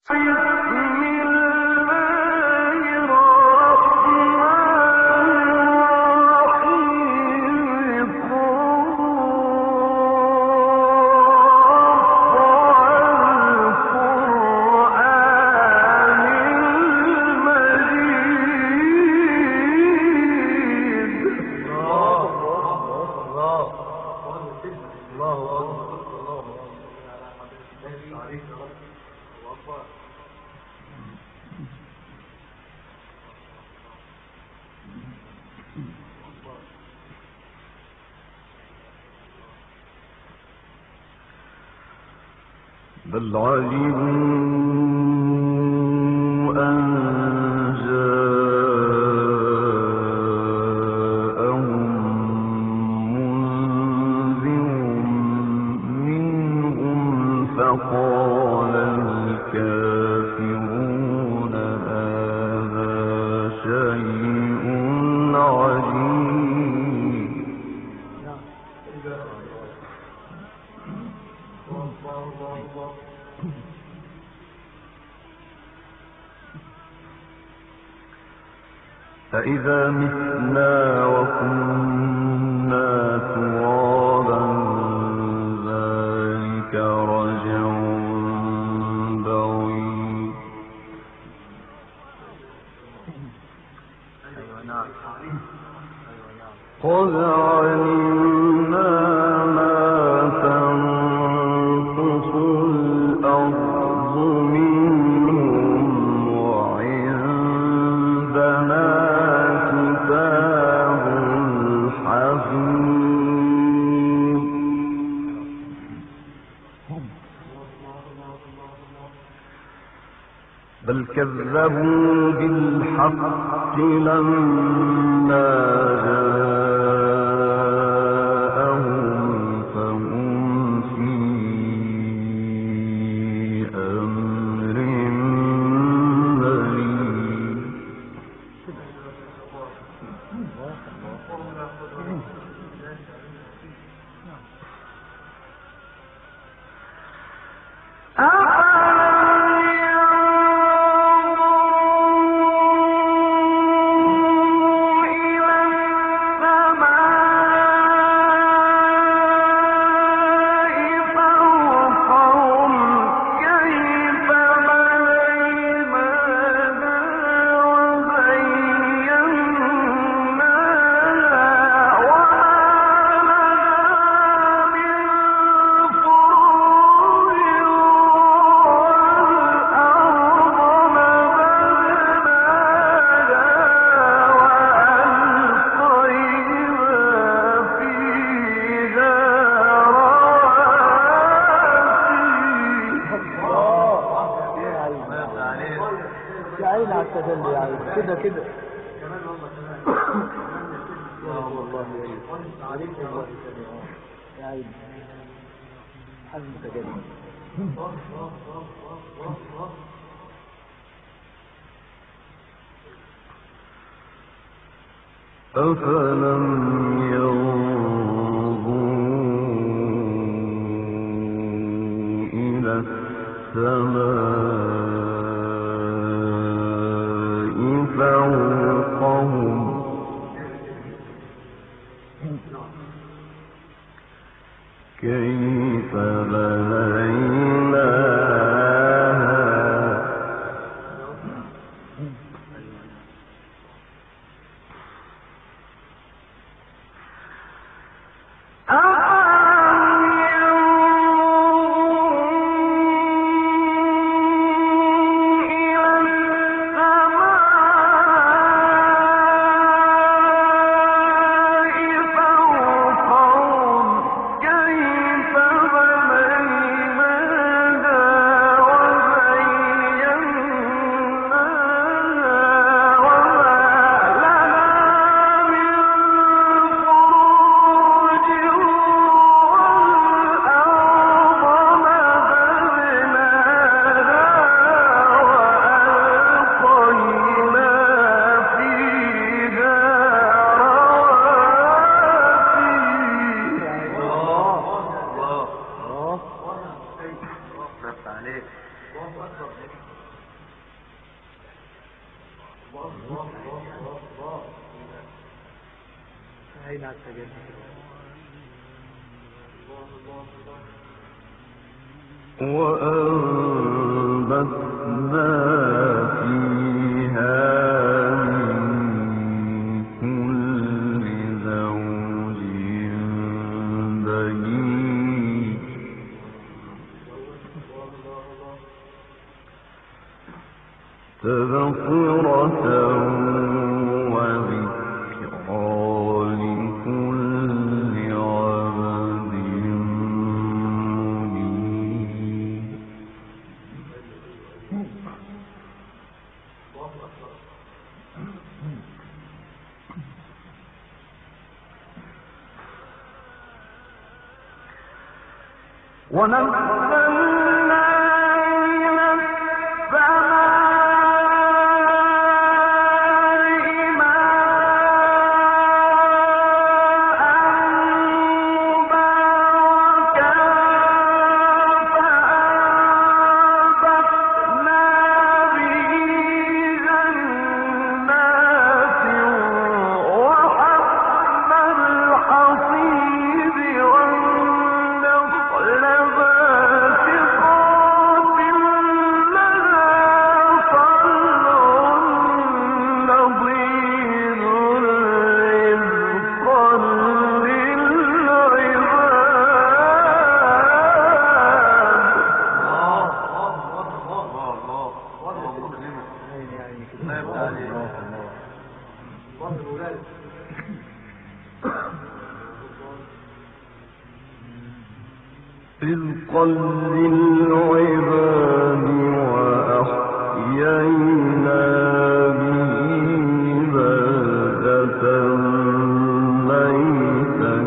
بل علموا أن جاءهم منذر منهم فقال الكافرون هذا شيء عجيب. أإذا متنا وكنا ترابا ذلك رجع بعيد. قد علمنا ما تنقص الأرض منهم وعندنا كتاب حفيظ. بل كذبوا بالحق لما جاءهم فهم في أمر مريض. كده كده يا عيني حل متجدد. أفلم ينظروا إلى السماء فوقهم كيف بنيناها أين التجدد؟ وأنبتنا فيها من كل زوج بهيج تبصرة وذكرى لكل عبد منيب ونزلنا من السماء ماء مباركا فأنبتنا به جنات وحب الحصيد والنخل باسقات لها طلع نضيد رزقا للعباد وأحيينا به بلدة ميتا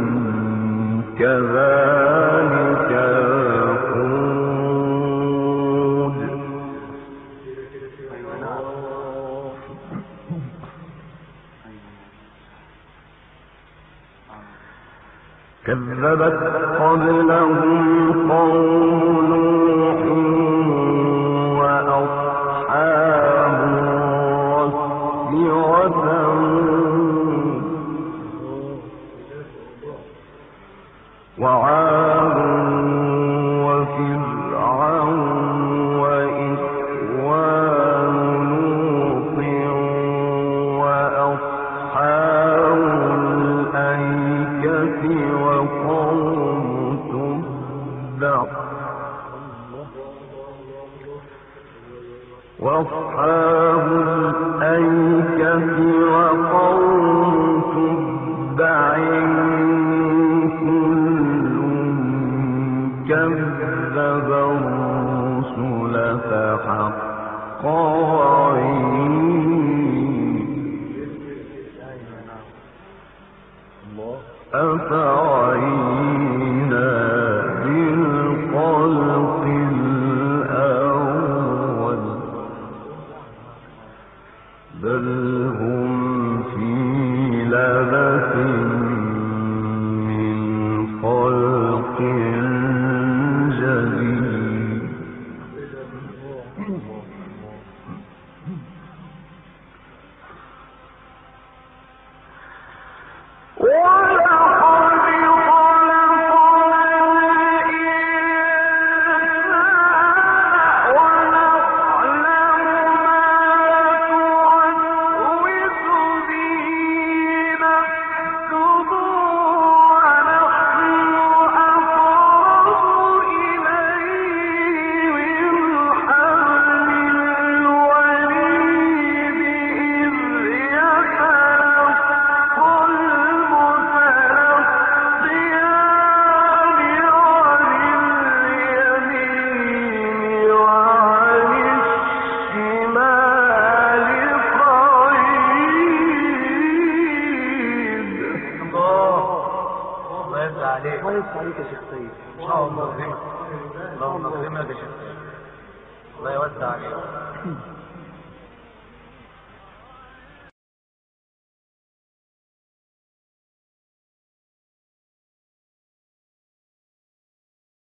كذلك الخروج كذبت قبلهم قوم نوح وأصحاب الرس وثمود وعاد وفرعون وإخوان لوط وأصحاب الأيكة وقوم تبع وأصحاب الأيكة وقوم تبع كل كذب الرسل فحق وعيد أفعينا بالخلق الأول بل هم في لبس من خلق جديد عليك يا شيخ سيد. ان شاء الله. اللهم اكرمك يا شيخ. الله يوسع عليك.